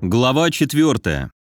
Глава 4.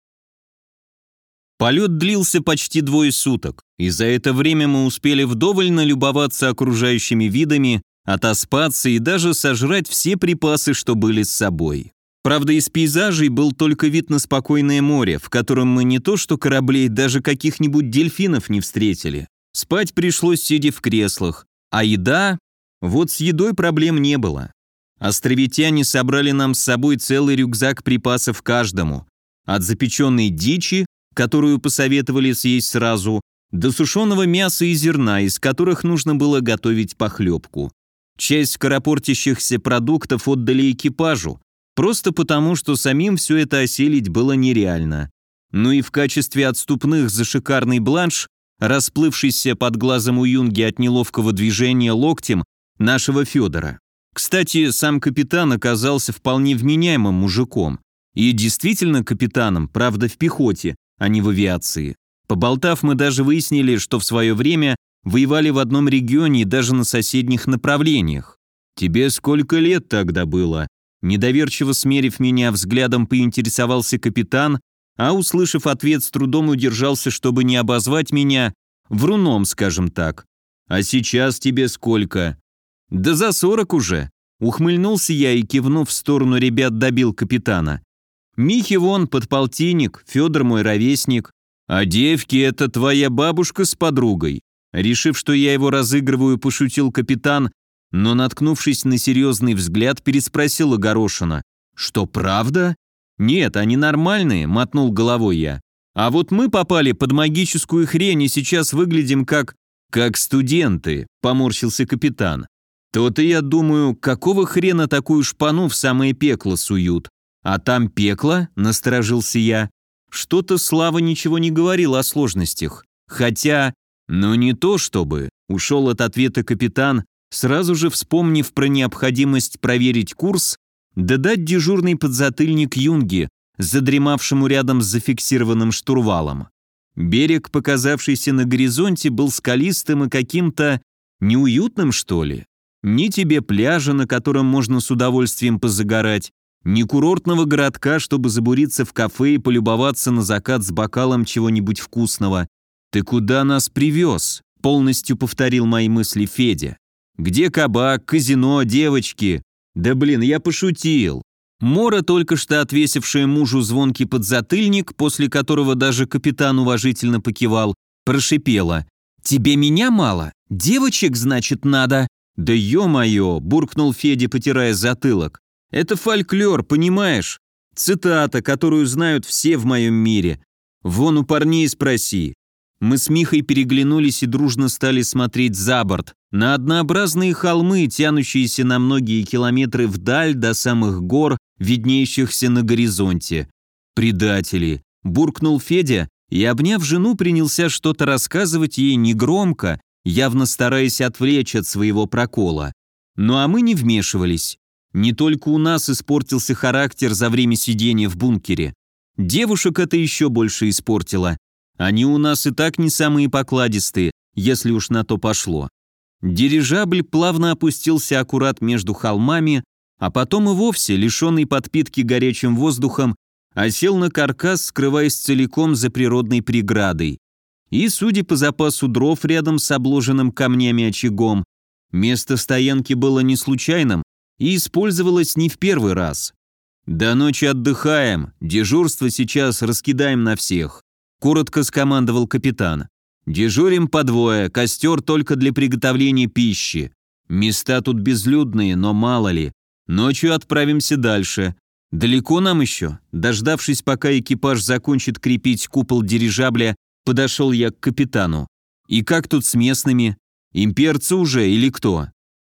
Полет длился почти 2 суток, и за это время мы успели вдоволь налюбоваться окружающими видами, отоспаться и даже сожрать все припасы, что были с собой. Правда, из пейзажей был только вид на спокойное море, в котором мы не то что кораблей, даже каких-нибудь дельфинов не встретили. Спать пришлось, сидя в креслах, а еда... Вот с едой проблем не было. Островитяне собрали нам с собой целый рюкзак припасов каждому, от запеченной дичи, которую посоветовали съесть сразу, до сушеного мяса и зерна, из которых нужно было готовить похлебку. Часть скоропортящихся продуктов отдали экипажу, просто потому, что самим все это осилить было нереально. Ну и в качестве отступных за шикарный бланш, расплывшийся под глазом у Юнги от неловкого движения локтем нашего Федора. Кстати, сам капитан оказался вполне вменяемым мужиком. И действительно капитаном, правда в пехоте, а не в авиации. Поболтав, мы даже выяснили, что в свое время воевали в одном регионе и даже на соседних направлениях. «Тебе сколько лет тогда было?» Недоверчиво смерив меня взглядом, поинтересовался капитан, а, услышав ответ, с трудом удержался, чтобы не обозвать меня вруном, скажем так. «А сейчас тебе сколько?» «Да за 40 уже», — ухмыльнулся я и, кивнув в сторону ребят, добил капитана. «Михи вон, подполтинник, Федор мой ровесник, а девки — это твоя бабушка с подругой». Решив, что я его разыгрываю, пошутил капитан, но, наткнувшись на серьезный взгляд, переспросил огорошенно. «Что, правда?» «Нет, они нормальные», — мотнул головой я. «А вот мы попали под магическую хрень и сейчас выглядим как студенты», — поморщился капитан. «То-то я думаю, какого хрена такую шпану в самое пекло суют?» «А там пекло?» – насторожился я. Что-то Слава ничего не говорил о сложностях. Хотя, ну не то чтобы, ушел от ответа капитан, сразу же вспомнив про необходимость проверить курс, да дать дежурный подзатыльник Юнге, задремавшему рядом с зафиксированным штурвалом. Берег, показавшийся на горизонте, был скалистым и каким-то неуютным, что ли. Ни тебе пляжа, на котором можно с удовольствием позагорать, ни курортного городка, чтобы забуриться в кафе и полюбоваться на закат с бокалом чего-нибудь вкусного. «Ты куда нас привез?» – полностью повторил мои мысли Федя. «Где кабак, казино, девочки?» «Да блин, я пошутил». Мора, только что отвесившая мужу звонкий подзатыльник, после которого даже капитан уважительно покивал, прошипела. «Тебе меня мало? Девочек, значит, надо?» «Да ё-моё!» – буркнул Федя, потирая затылок. «Это фольклор, понимаешь? Цитата, которую знают все в моем мире. Вон у парней спроси». Мы с Михой переглянулись и дружно стали смотреть за борт, на однообразные холмы, тянущиеся на многие километры вдаль до самых гор, виднеющихся на горизонте. «Предатели!» – буркнул Федя и, обняв жену, принялся что-то рассказывать ей негромко, явно стараясь отвлечь от своего прокола. Ну а мы не вмешивались. Не только у нас испортился характер за время сидения в бункере. Девушек это еще больше испортило. Они у нас и так не самые покладистые, если уж на то пошло. Дирижабль плавно опустился аккурат между холмами, а потом и вовсе, лишенный подпитки горячим воздухом, осел на каркас, скрываясь целиком за природной преградой. И, судя по запасу дров рядом с обложенным камнями очагом, место стоянки было не случайным и использовалось не в первый раз. «До ночи отдыхаем, дежурство сейчас раскидаем на всех», – коротко скомандовал капитан. «Дежурим по двое, костер только для приготовления пищи. Места тут безлюдные, но мало ли. Ночью отправимся дальше. Далеко нам еще?» Дождавшись, пока экипаж закончит крепить купол дирижабля, подошел я к капитану. «И как тут с местными? Имперцы уже или кто?»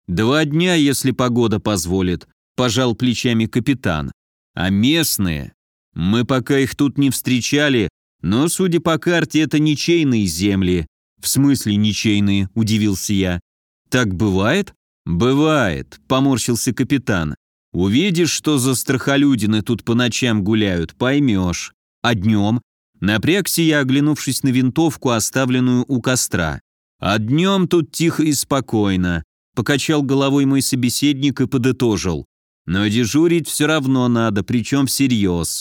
2 дня, если погода позволит», – пожал плечами капитан. «А местные? Мы пока их тут не встречали, но, судя по карте, это ничейные земли». «В смысле ничейные?» – удивился я. «Так бывает?» «Бывает», – поморщился капитан. «Увидишь, что за страхолюдины тут по ночам гуляют, поймешь. А днем?» Напрягся я, оглянувшись на винтовку, оставленную у костра. «А днем тут тихо и спокойно», – покачал головой мой собеседник и подытожил. «Но дежурить все равно надо, причем всерьез.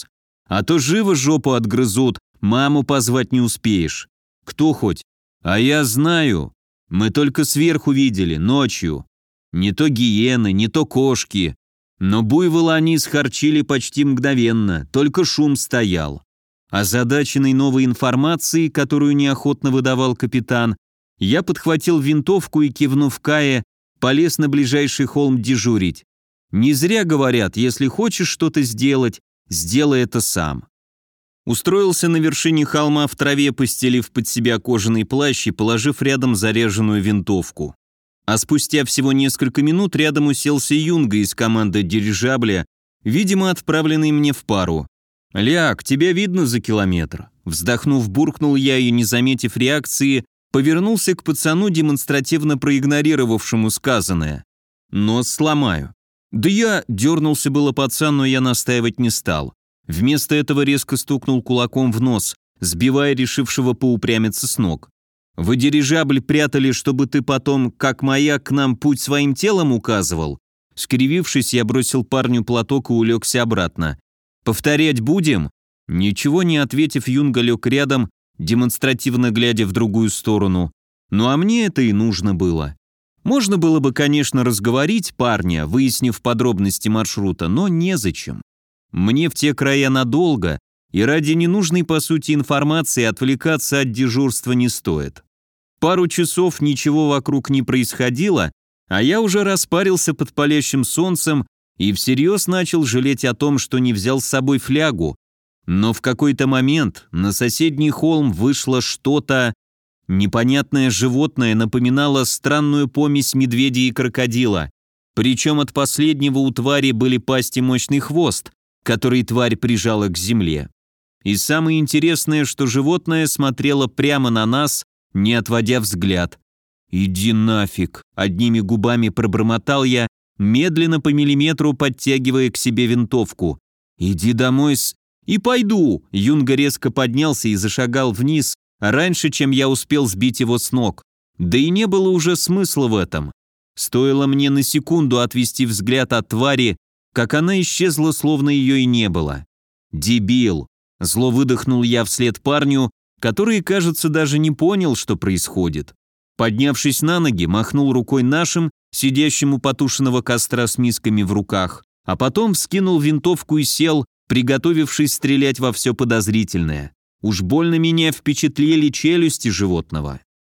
А то живо жопу отгрызут, маму позвать не успеешь. Кто хоть? А я знаю. Мы только сверху видели, ночью. Не то гиены, не то кошки. Но буйвола они схарчили почти мгновенно, только шум стоял. Озадаченный новой информацией, которую неохотно выдавал капитан, я подхватил винтовку и, кивнув Кае, полез на ближайший холм дежурить. Не зря говорят, если хочешь что-то сделать, сделай это сам. Устроился на вершине холма в траве, постелив под себя кожаный плащ и положив рядом заряженную винтовку. А спустя всего несколько минут рядом уселся Юнга из команды дирижабля, видимо, отправленный мне в пару. «Ляг, тебя видно за километр». Вздохнув, буркнул я и, не заметив реакции, повернулся к пацану, демонстративно проигнорировавшему сказанное. «Нос сломаю». «Да я...» — дернулся было пацан, но я настаивать не стал. Вместо этого резко стукнул кулаком в нос, сбивая решившего поупрямиться с ног. «Вы дирижабль прятали, чтобы ты потом, как маяк, к нам путь своим телом указывал?» Скривившись, я бросил парню платок и улегся обратно. «Повторять будем?» Ничего не ответив, Юнга лег рядом, демонстративно глядя в другую сторону. Ну а мне это и нужно было. Можно было бы, конечно, разговорить парня, выяснив подробности маршрута, но незачем. Мне в те края надолго, и ради ненужной по сути информации отвлекаться от дежурства не стоит. Пару часов ничего вокруг не происходило, а я уже распарился под палящим солнцем и всерьез начал жалеть о том, что не взял с собой флягу. Но в какой-то момент на соседний холм вышло что-то. Непонятное животное напоминало странную помесь медведя и крокодила. Причем от последнего у твари были пасть и мощный хвост, который тварь прижала к земле. И самое интересное, что животное смотрело прямо на нас, не отводя взгляд. «Иди нафиг!» – одними губами пробормотал я, медленно по миллиметру подтягивая к себе винтовку. «Иди домой «И пойду!» – Юнга резко поднялся и зашагал вниз, раньше, чем я успел сбить его с ног. Да и не было уже смысла в этом. Стоило мне на секунду отвести взгляд от твари, как она исчезла, словно ее и не было. «Дебил!» – зло выдохнул я вслед парню, который, кажется, даже не понял, что происходит. Поднявшись на ноги, махнул рукой нашим, сидящим у потушенного костра с мисками в руках, а потом вскинул винтовку и сел, приготовившись стрелять во все подозрительное. Уж больно меня впечатлили челюсти животного.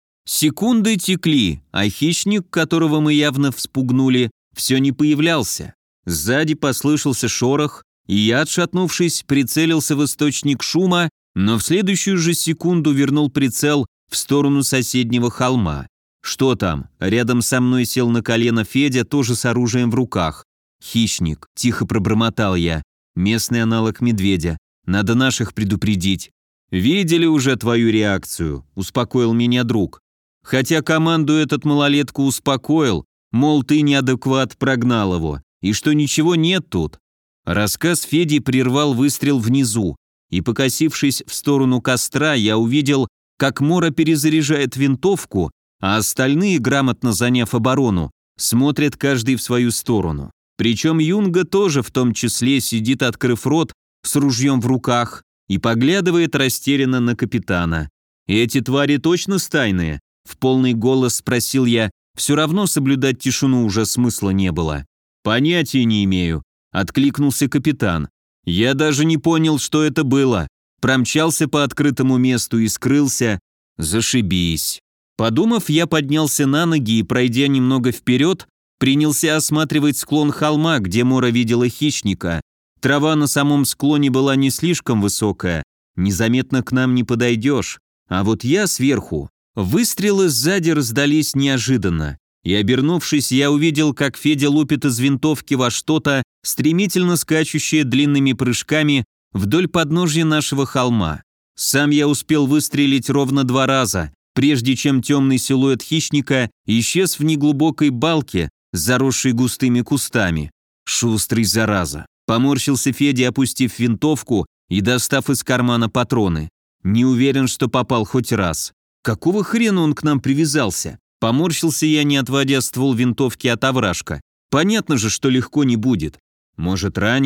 Секунды текли, а хищник, которого мы явно вспугнули, все не появлялся. Сзади послышался шорох, и я, отшатнувшись, прицелился в источник шума, но в следующую же секунду вернул прицел в сторону соседнего холма. «Что там?» Рядом со мной сел на колено Федя, тоже с оружием в руках. «Хищник», – тихо пробормотал я. «Местный аналог медведя. Надо наших предупредить». «Видели уже твою реакцию», – успокоил меня друг. Хотя команду этот малолетку успокоил, мол, ты неадекват, прогнал его, и что ничего нет тут. Рассказ Феди прервал выстрел внизу, и, покосившись в сторону костра, я увидел, как Мора перезаряжает винтовку, а остальные, грамотно заняв оборону, смотрят каждый в свою сторону. Причем Юнга тоже в том числе сидит, открыв рот, с ружьем в руках, и поглядывает растерянно на капитана. «Эти твари точно стайные?» — в полный голос спросил я, все равно соблюдать тишину уже смысла не было. «Понятия не имею», — откликнулся капитан. «Я даже не понял, что это было. Промчался по открытому месту и скрылся. Зашибись». Подумав, я поднялся на ноги и, пройдя немного вперед, принялся осматривать склон холма, где Мора видела хищника. Трава на самом склоне была не слишком высокая, незаметно к нам не подойдешь. А вот я сверху. Выстрелы сзади раздались неожиданно. И, обернувшись, я увидел, как Федя лупит из винтовки во что-то, стремительно скачущее длинными прыжками вдоль подножья нашего холма. Сам я успел выстрелить ровно 2 раза, прежде чем темный силуэт хищника исчез в неглубокой балке, заросшей густыми кустами. «Шустрый, зараза!» – поморщился Федя, опустив винтовку и достав из кармана патроны. «Не уверен, что попал хоть раз. Какого хрена он к нам привязался?» Поморщился я, не отводя ствол винтовки от овражка. «Понятно же, что легко не будет. Может, раненый?»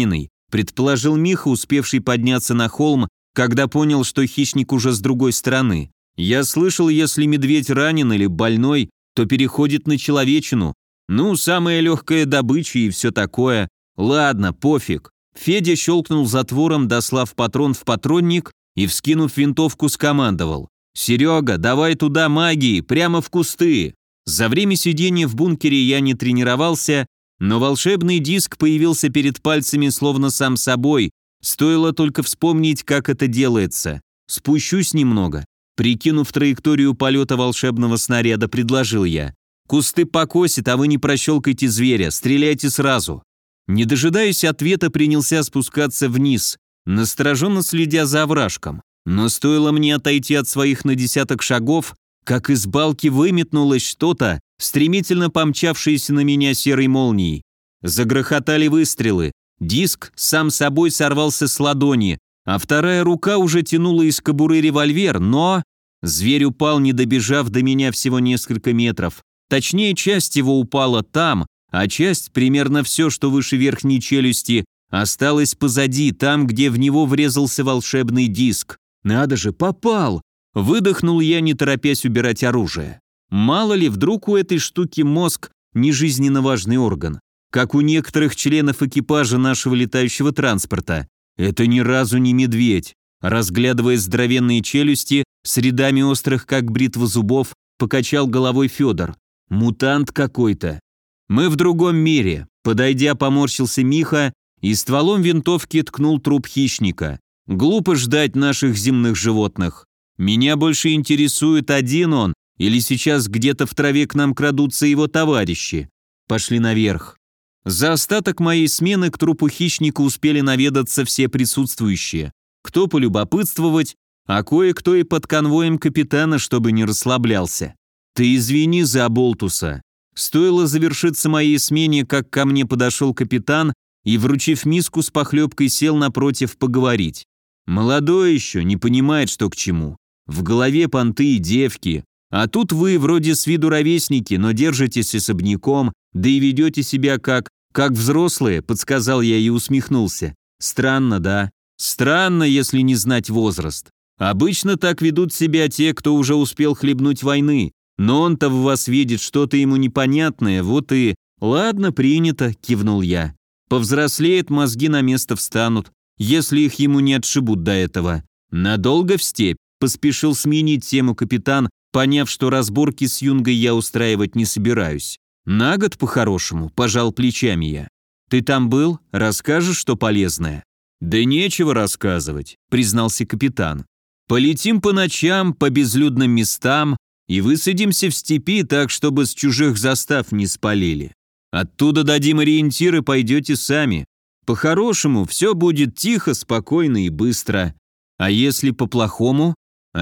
предположил Миха, успевший подняться на холм, когда понял, что хищник уже с другой стороны. Я слышал, если медведь ранен или больной, то переходит на человечину. Ну, самая легкая добыча и все такое. Ладно, пофиг. Федя щелкнул затвором, дослав патрон в патронник и, вскинув винтовку, скомандовал: «Серега, давай туда магии, прямо в кусты!» За время сидения в бункере я не тренировался, но волшебный диск появился перед пальцами словно сам собой, стоило только вспомнить, как это делается. Спущусь немного. Прикинув траекторию полета волшебного снаряда, предложил я: «Кусты покосит, а вы не прощелкайте зверя, стреляйте сразу». Не дожидаясь ответа, принялся спускаться вниз, настороженно следя за овражком. Но стоило мне отойти от своих на десяток шагов, как из балки выметнулось что-то, стремительно помчавшееся на меня серой молнией. Загрохотали выстрелы. Диск сам собой сорвался с ладони, а вторая рука уже тянула из кобуры револьвер, но... Зверь упал, не добежав до меня всего несколько метров. Точнее, часть его упала там, а часть, примерно все, что выше верхней челюсти, осталась позади, там, где в него врезался волшебный диск. «Надо же, попал!» Выдохнул я, не торопясь убирать оружие. Мало ли, вдруг у этой штуки мозг – не жизненно важный орган, как у некоторых членов экипажа нашего летающего транспорта. Это ни разу не медведь. Разглядывая здоровенные челюсти с рядами острых, как бритва зубов, покачал головой Федор. Мутант какой-то. Мы в другом мире. Подойдя, поморщился Миха и стволом винтовки ткнул труп хищника. Глупо ждать наших земных животных. Меня больше интересует, один он, или сейчас где-то в траве к нам крадутся его товарищи. Пошли наверх. За остаток моей смены к трупу хищника успели наведаться все присутствующие. Кто полюбопытствовать, а кое-кто и под конвоем капитана, чтобы не расслаблялся. Ты извини за оболтуса. Стоило завершиться моей смене, как ко мне подошел капитан и, вручив миску с похлебкой, сел напротив поговорить. Молодой еще, не понимает, что к чему. В голове понты и девки. А тут вы вроде с виду ровесники, но держитесь особняком, да и ведете себя как взрослые, подсказал я и усмехнулся. Странно, да? Странно, если не знать возраст. Обычно так ведут себя те, кто уже успел хлебнуть войны, но он-то в вас видит что-то ему непонятное, вот и... Ладно, принято, кивнул я. Повзрослеет, мозги на место встанут, если их ему не отшибут до этого. Надолго в степь, поспешил сменить тему капитан, поняв, что разборки с Юнгой я устраивать не собираюсь. На год по-хорошему, пожал плечами я. Ты там был? Расскажешь, что полезное? Да нечего рассказывать, признался капитан. Полетим по ночам, по безлюдным местам и высадимся в степи так, чтобы с чужих застав не спалили. Оттуда дадим ориентиры, пойдете сами. По-хорошему, все будет тихо, спокойно и быстро. А если по-плохому?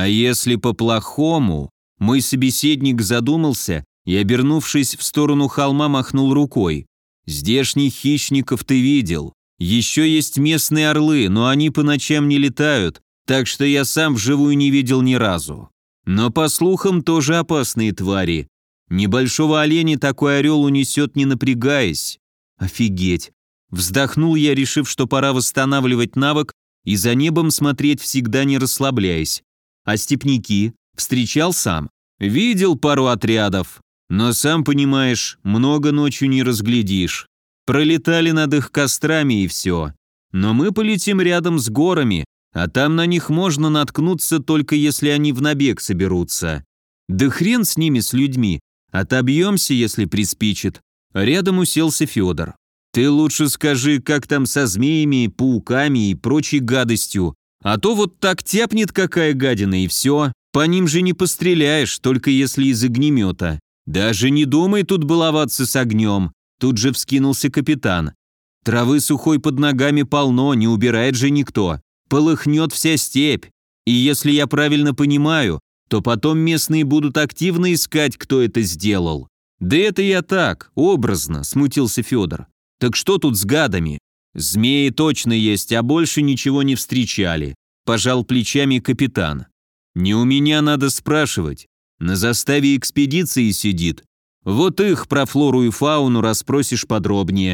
Мой собеседник задумался и, обернувшись в сторону холма, махнул рукой. Здешних хищников ты видел. Еще есть местные орлы, но они по ночам не летают, так что я сам вживую не видел ни разу. Но по слухам тоже опасные твари. Небольшого оленя такой орел унесет, не напрягаясь. Офигеть. Вздохнул я, решив, что пора восстанавливать навык и за небом смотреть всегда не расслабляясь. А степняки? Встречал сам? Видел пару отрядов. Но сам понимаешь, много ночью не разглядишь. Пролетали над их кострами и все. Но мы полетим рядом с горами, а там на них можно наткнуться только если они в набег соберутся. Да хрен с ними, с людьми. Отобьемся, если приспичит. Рядом уселся Федор. Ты лучше скажи, как там со змеями, пауками и прочей гадостью. А то вот так тяпнет какая гадина и все. По ним же не постреляешь, только если из огнемета. Даже не думай тут баловаться с огнем. Тут же вскинулся капитан. Травы сухой под ногами полно, не убирает же никто. Полыхнет вся степь. И если я правильно понимаю, то потом местные будут активно искать, кто это сделал. Да это я так, образно, смутился Федор. Так что тут с гадами? Змеи точно есть, а больше ничего не встречали. Пожал плечами капитан. Не у меня надо спрашивать. На заставе экспедиции сидит. Вот их про флору и фауну расспросишь подробнее.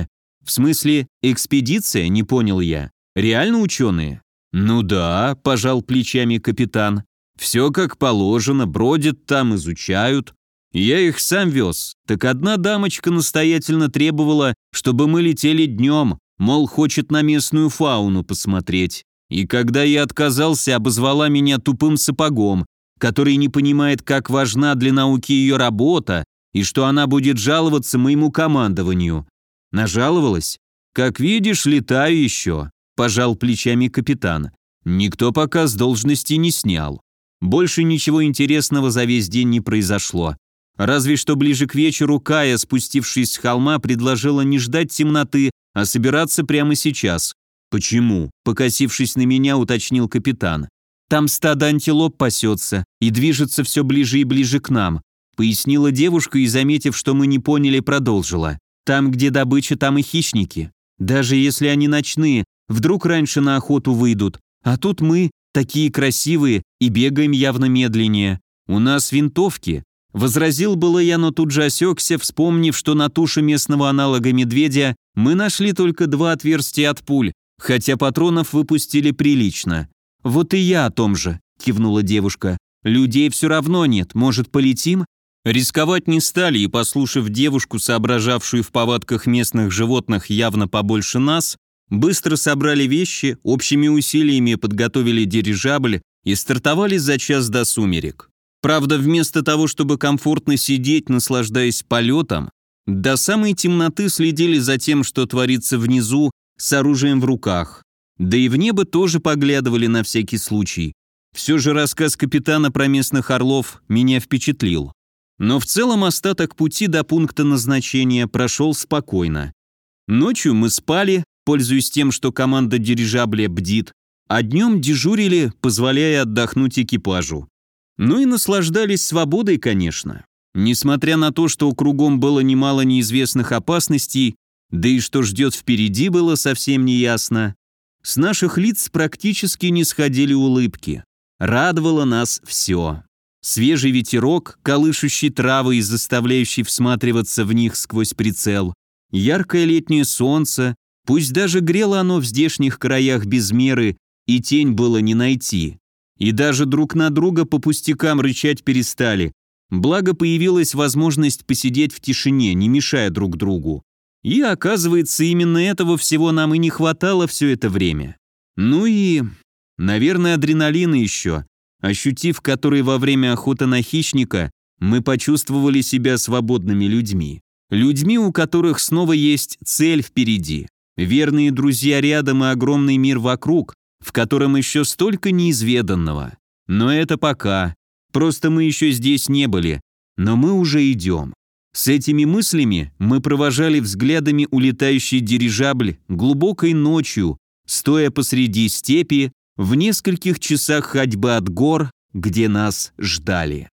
В смысле, экспедиция, не понял я. Реально ученые? Ну да, пожал плечами капитан. Все как положено, бродят там, изучают. Я их сам вез. Так одна дамочка настоятельно требовала, чтобы мы летели днем, мол, хочет на местную фауну посмотреть. И когда я отказался, обозвала меня тупым сапогом, который не понимает, как важна для науки ее работа, и что она будет жаловаться моему командованию. Нажаловалась? Как видишь, летаю еще, пожал плечами капитан. Никто пока с должности не снял. Больше ничего интересного за весь день не произошло. Разве что ближе к вечеру Кая, спустившись с холма, предложила не ждать темноты, а собираться прямо сейчас. «Почему?» – покосившись на меня, уточнил капитан. «Там стадо антилоп пасется и движется все ближе и ближе к нам», – пояснила девушка и, заметив, что мы не поняли, продолжила. «Там, где добыча, там и хищники. Даже если они ночные, вдруг раньше на охоту выйдут. А тут мы, такие красивые, и бегаем явно медленнее. У нас винтовки». Возразил было я, но тут же осекся, вспомнив, что на туше местного аналога медведя мы нашли только 2 отверстия от пуль, хотя патронов выпустили прилично. «Вот и я о том же», – кивнула девушка. «Людей все равно нет, может, полетим?» Рисковать не стали и, послушав девушку, соображавшую в повадках местных животных явно побольше нас, быстро собрали вещи, общими усилиями подготовили дирижабль и стартовали за час до сумерек. Правда, вместо того, чтобы комфортно сидеть, наслаждаясь полетом, до самой темноты следили за тем, что творится внизу, с оружием в руках. Да и в небо тоже поглядывали на всякий случай. Все же рассказ капитана про местных орлов меня впечатлил. Но в целом остаток пути до пункта назначения прошел спокойно. Ночью мы спали, пользуясь тем, что команда дирижабля бдит, а днем дежурили, позволяя отдохнуть экипажу. Ну и наслаждались свободой, конечно. Несмотря на то, что кругом было немало неизвестных опасностей, да и что ждет впереди, было совсем неясно. С наших лиц практически не сходили улыбки. Радовало нас все. Свежий ветерок, колышущий травы и заставляющий всматриваться в них сквозь прицел. Яркое летнее солнце, пусть даже грело оно в здешних краях без меры, и тень было не найти. И даже друг на друга по пустякам рычать перестали. Благо появилась возможность посидеть в тишине, не мешая друг другу. И оказывается, именно этого всего нам и не хватало все это время. Ну и, наверное, адреналина еще, ощутив который во время охоты на хищника, мы почувствовали себя свободными людьми. Людьми, у которых снова есть цель впереди. Верные друзья рядом и огромный мир вокруг, в котором еще столько неизведанного. Но это пока. Просто мы еще здесь не были, но мы уже идем. С этими мыслями мы провожали взглядами улетающий дирижабль глубокой ночью, стоя посреди степи, в нескольких часах ходьбы от гор, где нас ждали.